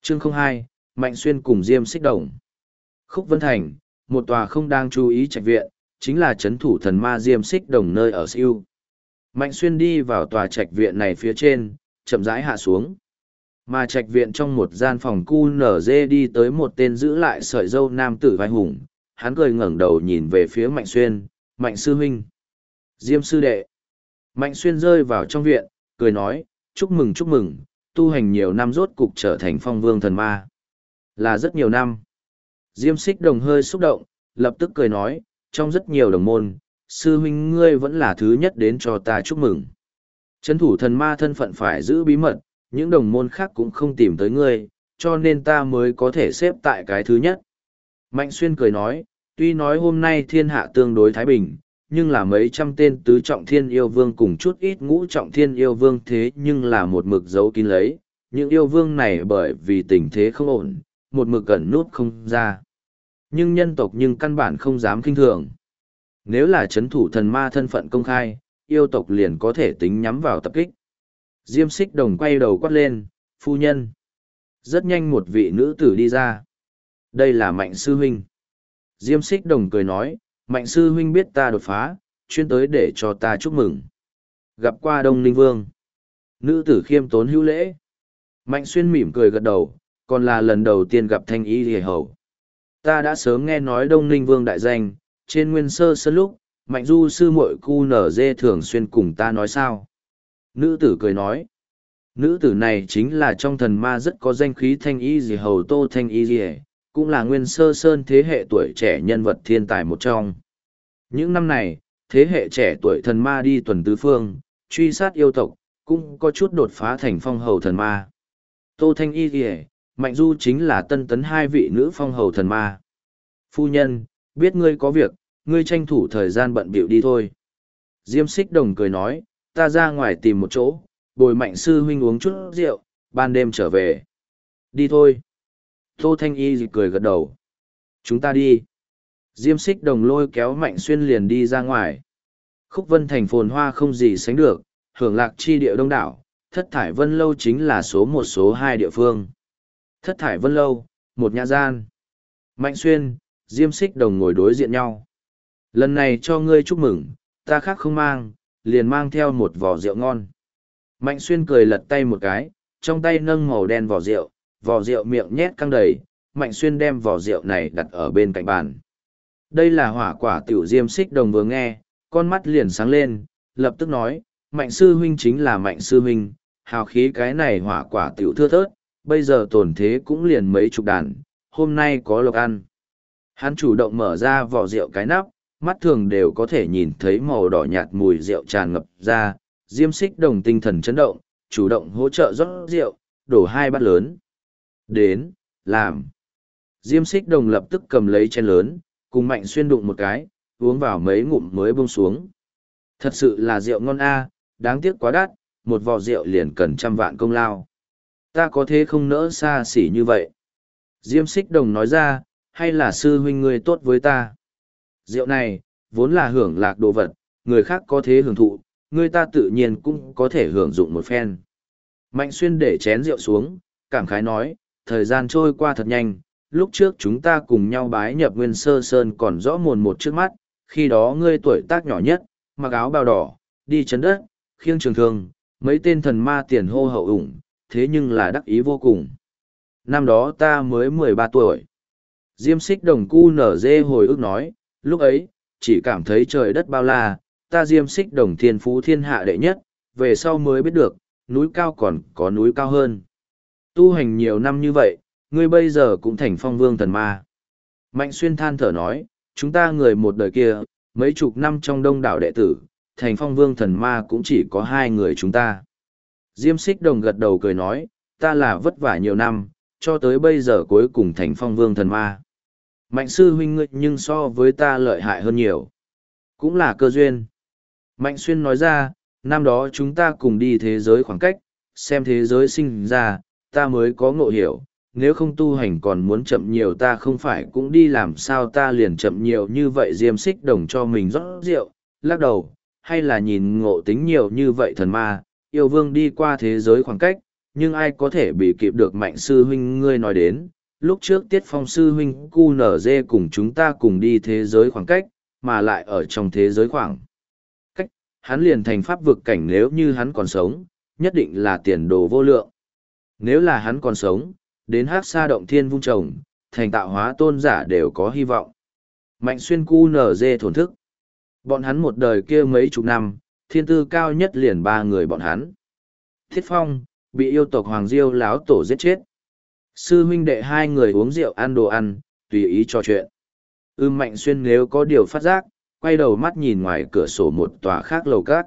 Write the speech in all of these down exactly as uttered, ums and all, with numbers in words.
Chương không hai, Mạnh Xuyên cùng Diêm Xích Đồng. Khúc Vân Thành, một tòa không đang chú ý trạch viện, chính là trấn thủ thần ma Diêm Xích Đồng nơi ở Siêu. Mạnh Xuyên đi vào tòa trạch viện này phía trên, chậm rãi hạ xuống. Mà trạch viện trong một gian phòng cu nở dê đi tới một tên giữ lại sợi dâu nam tử vai hùng, hắn cười ngẩng đầu nhìn về phía Mạnh Xuyên, Mạnh sư huynh. Diêm sư đệ. Mạnh Xuyên rơi vào trong viện, cười nói, chúc mừng chúc mừng, tu hành nhiều năm rốt cục trở thành phong vương thần ma. Là rất nhiều năm. Diêm Xích Đồng hơi xúc động, lập tức cười nói, trong rất nhiều đồng môn, sư huynh ngươi vẫn là thứ nhất đến cho ta chúc mừng. Trấn thủ thần ma thân phận phải giữ bí mật, những đồng môn khác cũng không tìm tới ngươi, cho nên ta mới có thể xếp tại cái thứ nhất. Mạnh Xuyên cười nói, tuy nói hôm nay thiên hạ tương đối thái bình, nhưng là mấy trăm tên tứ trọng thiên yêu vương cùng chút ít ngũ trọng thiên yêu vương thế nhưng là một mực giấu kín lấy. Những yêu vương này bởi vì tình thế không ổn, một mực ẩn nút không ra. Nhưng nhân tộc nhưng căn bản không dám kinh thường. Nếu là chấn thủ thần ma thân phận công khai, yêu tộc liền có thể tính nhắm vào tập kích. Diêm Xích Đồng quay đầu quát lên, phu nhân. Rất nhanh một vị nữ tử đi ra. Đây là Mạnh sư huynh. Diêm Xích Đồng cười nói, Mạnh sư huynh biết ta đột phá, chuyên tới để cho ta chúc mừng. Gặp qua Đông Ninh Vương. Nữ tử khiêm tốn hữu lễ. Mạnh Xuyên mỉm cười gật đầu, còn là lần đầu tiên gặp Thanh Y Lìa Hầu. Ta đã sớm nghe nói Đông Ninh Vương đại danh, trên Nguyên Sơ Sơn lúc, Mạnh Du sư muội cu nở dê thường xuyên cùng ta nói sao. Nữ tử cười nói. Nữ tử này chính là trong thần ma rất có danh khí Thanh Y Lìa Hầu Tô Thanh Y Lìa, cũng là Nguyên Sơ Sơn thế hệ tuổi trẻ nhân vật thiên tài một trong. Những năm này, thế hệ trẻ tuổi thần ma đi tuần tứ phương, truy sát yêu tộc, cũng có chút đột phá thành phong hầu thần ma. Tô Thanh Y Lìa, Mạnh Du chính là tân tấn hai vị nữ phong hầu thần ma. Phu nhân, biết ngươi có việc, ngươi tranh thủ thời gian bận bịu đi thôi. Diêm Xích Đồng cười nói, ta ra ngoài tìm một chỗ, bồi Mạnh sư huynh uống chút rượu, ban đêm trở về. Đi thôi. Tô Thanh Y cười gật đầu. Chúng ta đi. Diêm Xích Đồng lôi kéo Mạnh Xuyên liền đi ra ngoài. Khúc Vân Thành phồn hoa không gì sánh được, hưởng lạc chi địa đông đảo, Thất Thải Vân Lâu chính là số một số hai địa phương. Thất Thải Vân Lâu, một nhà gian. Mạnh Xuyên, Diêm Xích Đồng ngồi đối diện nhau. Lần này cho ngươi chúc mừng, ta khác không mang, liền mang theo một vò rượu ngon. Mạnh Xuyên cười lật tay một cái, trong tay nâng màu đen vò rượu, vò rượu miệng nhét căng đầy, Mạnh Xuyên đem vò rượu này đặt ở bên cạnh bàn. Đây là hỏa quả tiểu. Diêm Xích Đồng vừa nghe, con mắt liền sáng lên, lập tức nói, Mạnh sư huynh chính là Mạnh sư huynh, hào khí cái này hỏa quả tiểu thưa thớt, bây giờ tổn thế cũng liền mấy chục đàn, hôm nay có lộc ăn. Hắn chủ động mở ra vò rượu cái nắp, mắt thường đều có thể nhìn thấy màu đỏ nhạt mùi rượu tràn ngập ra, Diêm Xích Đồng tinh thần chấn động, chủ động hỗ trợ rót rượu, đổ hai bát lớn. Đến, làm. Diêm Xích Đồng lập tức cầm lấy chén lớn, cùng Mạnh Xuyên đụng một cái, uống vào mấy ngụm mới buông xuống. Thật sự là rượu ngon a, đáng tiếc quá đắt, một vò rượu liền cần trăm vạn công lao. Ta có thế không nỡ xa xỉ như vậy. Diêm Xích Đồng nói ra, hay là sư huynh ngươi tốt với ta. Rượu này, vốn là hưởng lạc đồ vật, người khác có thế hưởng thụ, người ta tự nhiên cũng có thể hưởng dụng một phen. Mạnh Xuyên để chén rượu xuống, cảm khái nói, thời gian trôi qua thật nhanh, lúc trước chúng ta cùng nhau bái nhập Nguyên Sơ Sơn còn rõ mồn một trước mắt, khi đó ngươi tuổi tác nhỏ nhất, mặc áo bào đỏ, đi chấn đất, khiêng trường thương, mấy tên thần ma tiền hô hậu ủng, thế nhưng là đắc ý vô cùng. Năm đó ta mới mười ba tuổi. Diêm Xích Đồng cu nở dê hồi ức nói, lúc ấy, chỉ cảm thấy trời đất bao la, ta Diêm Xích Đồng thiên phú thiên hạ đệ nhất, về sau mới biết được, núi cao còn có núi cao hơn. Tu hành nhiều năm như vậy, ngươi bây giờ cũng thành phong vương thần ma. Mạnh Xuyên than thở nói, chúng ta người một đời kia, mấy chục năm trong đông đảo đệ tử, thành phong vương thần ma cũng chỉ có hai người chúng ta. Diêm Xích Đồng gật đầu cười nói, ta là vất vả nhiều năm, cho tới bây giờ cuối cùng thành phong vương thần ma. Mạnh sư huynh ngươi nhưng so với ta lợi hại hơn nhiều. Cũng là cơ duyên. Mạnh Xuyên nói ra, năm đó chúng ta cùng đi thế giới khoảng cách, xem thế giới sinh ra, ta mới có ngộ hiểu, nếu không tu hành còn muốn chậm nhiều ta không phải cũng đi làm sao ta liền chậm nhiều như vậy. Diêm Xích Đồng cho mình rót rượu, lắc đầu, hay là nhìn ngộ tính nhiều như vậy thần ma, yêu vương đi qua thế giới khoảng cách, nhưng ai có thể bị kịp được Mạnh sư huynh ngươi nói đến, lúc trước Tiết Phong sư huynh cu nở dê cùng chúng ta cùng đi thế giới khoảng cách, mà lại ở trong thế giới khoảng cách, hắn liền thành pháp vực cảnh nếu như hắn còn sống, nhất định là tiền đồ vô lượng. Nếu là hắn còn sống, đến Hắc Sa động thiên vung trồng, thành tạo hóa tôn giả đều có hy vọng. Mạnh xuyên cu nở dê thổn thức. Bọn hắn một đời kia mấy chục năm, thiên tư cao nhất liền ba người bọn hắn. Thiết Phong, bị yêu tộc Hoàng Diêu láo tổ giết chết. Sư huynh đệ hai người uống rượu ăn đồ ăn, tùy ý trò chuyện. Ưm Mạnh xuyên nếu có điều phát giác, quay đầu mắt nhìn ngoài cửa sổ một tòa khác lầu cát.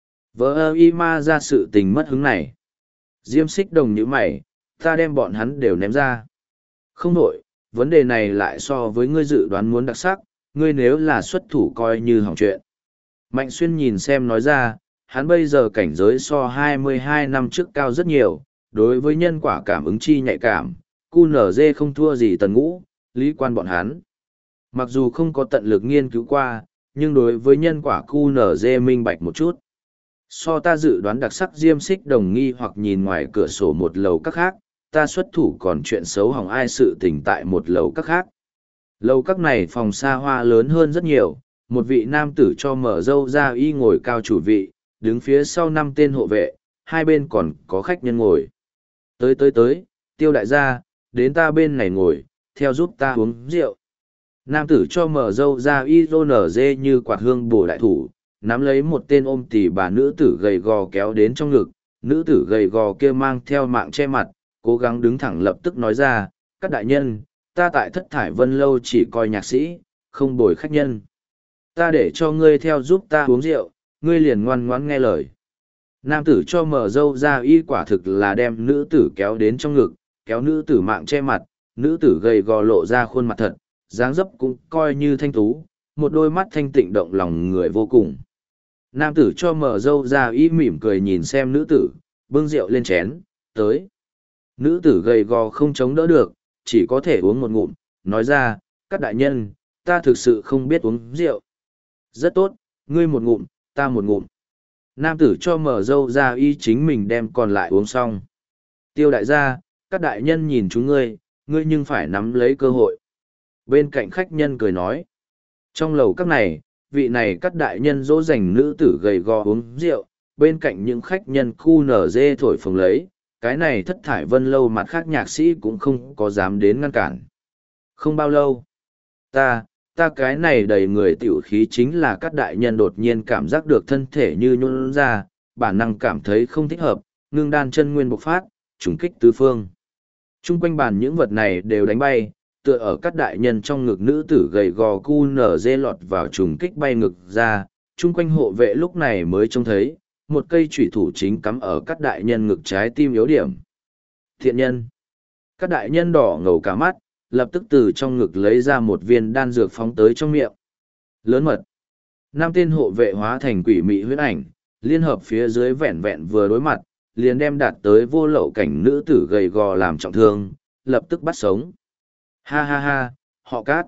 Vỡ ơ y ma ra sự tình mất hứng này. Diêm Xích Đồng như mày, ta đem bọn hắn đều ném ra. Không nổi, vấn đề này lại so với ngươi dự đoán muốn đặc sắc, ngươi nếu là xuất thủ coi như hỏng chuyện. Mạnh xuyên nhìn xem nói ra, hắn bây giờ cảnh giới so hai mươi hai năm trước cao rất nhiều, đối với nhân quả cảm ứng chi nhạy cảm, cu nở dê không thua gì tần ngũ, lý quan bọn hắn. Mặc dù không có tận lực nghiên cứu qua, nhưng đối với nhân quả cu nở dê minh bạch một chút. So ta dự đoán đặc sắc Diêm Xích Đồng nghi hoặc nhìn ngoài cửa sổ một lầu các khác, ta xuất thủ còn chuyện xấu hỏng ai sự tình tại một lầu các khác. Lầu các này phòng xa hoa lớn hơn rất nhiều, một vị nam tử cho mở dâu ra y ngồi cao chủ vị, đứng phía sau năm tên hộ vệ, hai bên còn có khách nhân ngồi. Tới tới tới, Tiêu đại gia, đến ta bên này ngồi, theo giúp ta uống rượu. Nam tử cho mở dâu ra y rô nở dê như quạt hương bổ đại thủ, nắm lấy một tên ôm tỉ bà nữ tử gầy gò kéo đến trong ngực, nữ tử gầy gò kia mang theo mạng che mặt, cố gắng đứng thẳng lập tức nói ra, các đại nhân, ta tại Thất Thải Vân Lâu chỉ coi nhạc sĩ, không bồi khách nhân. Ta để cho ngươi theo giúp ta uống rượu, ngươi liền ngoan ngoãn nghe lời. Nam tử cho mở dâu ra y quả thực là đem nữ tử kéo đến trong ngực, kéo nữ tử mạng che mặt, nữ tử gầy gò lộ ra khuôn mặt thật, dáng dấp cũng coi như thanh tú, một đôi mắt thanh tịnh động lòng người vô cùng. Nam tử cho mở dâu ra y mỉm cười nhìn xem nữ tử, bưng rượu lên chén, tới. Nữ tử gầy gò không chống đỡ được, chỉ có thể uống một ngụm, nói ra, các đại nhân, ta thực sự không biết uống rượu. Rất tốt, ngươi một ngụm, ta một ngụm. Nam tử cho mở dâu ra y chính mình đem còn lại uống xong. Tiêu đại gia, các đại nhân nhìn chúng ngươi, ngươi nhưng phải nắm lấy cơ hội. Bên cạnh khách nhân cười nói. Trong lầu các này, vị này các đại nhân dỗ dành nữ tử gầy gò uống rượu, bên cạnh những khách nhân khu nở dê thổi phồng lấy, cái này Thất Thải Vân Lâu mặt khác nhạc sĩ cũng không có dám đến ngăn cản. Không bao lâu, ta, ta cái này đầy người tiểu khí chính là các đại nhân đột nhiên cảm giác được thân thể như nhún ra, bản năng cảm thấy không thích hợp, ngưng đan chân nguyên bộc phát, trùng kích tứ phương. Trung quanh bàn những vật này đều đánh bay, tựa ở các đại nhân trong ngực nữ tử gầy gò cu nở dê lọt vào trùng kích bay ngực ra, trung quanh hộ vệ lúc này mới trông thấy, một cây chủy thủ chính cắm ở các đại nhân ngực trái tim yếu điểm. Thiện nhân. Các đại nhân đỏ ngầu cả mắt, lập tức từ trong ngực lấy ra một viên đan dược phóng tới trong miệng. Lớn mật. Năm tên hộ vệ hóa thành quỷ mị huyết ảnh, liên hợp phía dưới vẹn vẹn vừa đối mặt, liền đem đạt tới vô lậu cảnh nữ tử gầy gò làm trọng thương, lập tức bắt sống. Ha ha ha, họ Cát.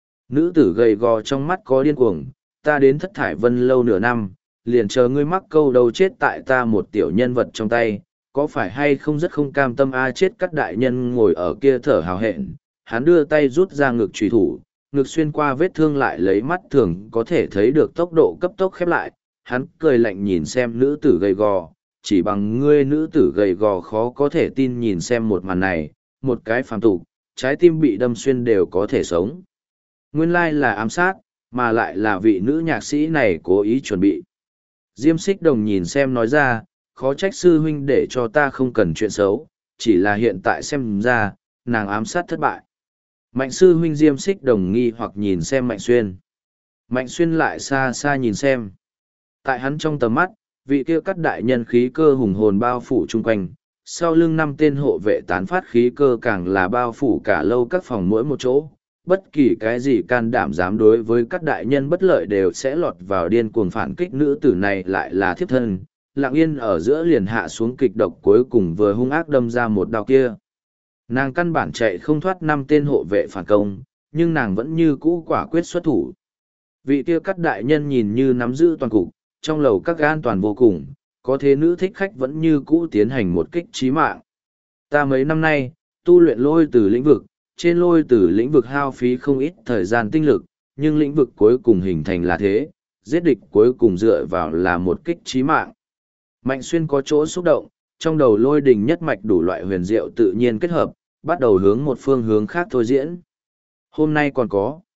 Nữ tử gầy gò trong mắt có điên cuồng, ta đến Thất Thải Vân Lâu nửa năm, liền chờ ngươi mắc câu đầu chết tại ta một tiểu nhân vật trong tay, có phải hay không rất không cam tâm a chết các đại nhân ngồi ở kia thở hào hẹn, hắn đưa tay rút ra ngực trùy thủ, ngực xuyên qua vết thương lại lấy mắt thường có thể thấy được tốc độ cấp tốc khép lại, hắn cười lạnh nhìn xem nữ tử gầy gò, chỉ bằng ngươi nữ tử gầy gò khó có thể tin nhìn xem một màn này, một cái phàm tục, trái tim bị đâm xuyên đều có thể sống. Nguyên lai là ám sát, mà lại là vị nữ nhạc sĩ này cố ý chuẩn bị. Diêm Xích Đồng nhìn xem nói ra, khó trách sư huynh để cho ta không cần chuyện xấu, chỉ là hiện tại xem ra, nàng ám sát thất bại. Mạnh sư huynh Diêm Xích Đồng nghi hoặc nhìn xem Mạnh Xuyên. Mạnh Xuyên lại xa xa nhìn xem. Tại hắn trong tầm mắt, vị kia cắt đại nhân khí cơ hùng hồn bao phủ chung quanh, sau lưng năm tên hộ vệ tán phát khí cơ càng là bao phủ cả lâu các phòng mỗi một chỗ. Bất kỳ cái gì can đảm dám đối với các đại nhân bất lợi đều sẽ lọt vào điên cuồng phản kích nữ tử này lại là thiếp thân, lặng yên ở giữa liền hạ xuống kịch độc cuối cùng vừa hung ác đâm ra một đao kia. Nàng căn bản chạy không thoát năm tên hộ vệ phản công, nhưng nàng vẫn như cũ quả quyết xuất thủ. Vị kia các đại nhân nhìn như nắm giữ toàn cục, trong lầu các an toàn vô cùng, Có thế nữ thích khách vẫn như cũ tiến hành một kích chí mạng. Ta mấy năm nay, tu luyện lôi từ lĩnh vực, trên lôi từ lĩnh vực hao phí không ít thời gian tinh lực, nhưng lĩnh vực cuối cùng hình thành là thế, giết địch cuối cùng dựa vào là một kích chí mạng. Mạnh Xuyên có chỗ xúc động, trong đầu lôi đình nhất mạch đủ loại huyền diệu tự nhiên kết hợp, bắt đầu hướng một phương hướng khác thôi diễn. Hôm nay còn có.